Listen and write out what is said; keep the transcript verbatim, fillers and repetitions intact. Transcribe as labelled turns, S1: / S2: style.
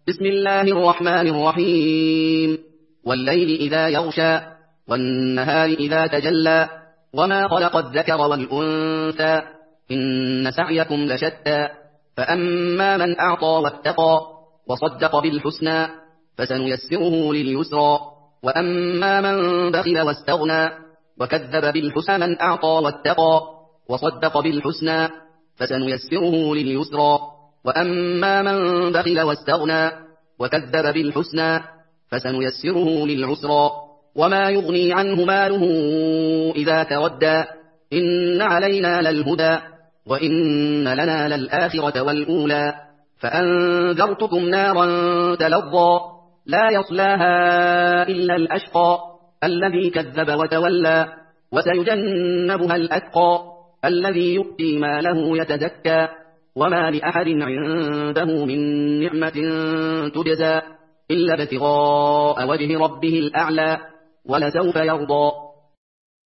S1: بسم الله الرحمن الرحيم والليل إذا يغشى والنهار إذا تجلى وما خلق الذكر والأنثى إن سعيكم لشتى فأما من أعطى واتقى وصدق بالحسنى فسنيسره لليسرى وأما من بخل واستغنى وكذب بالحسنى من أعطى واتقى وصدق بالحسنى فسنيسره لليسرى وأما من بخل واستغنى وكذب بالحسنى فسنيسره للعسرى وما يغني عنه ماله إذا تردى إن علينا للهدى وإن لنا للآخرة والأولى فأنذرتكم نارا تلظى لا يصلاها إلا الأشقى الذي كذب وتولى وسيجنبها الأتقى الذي يؤتي ماله يتزكى وما لأحد عنده من نعمة تجزى إلا ابتغاء وجه ربه الأعلى ولسوف يرضى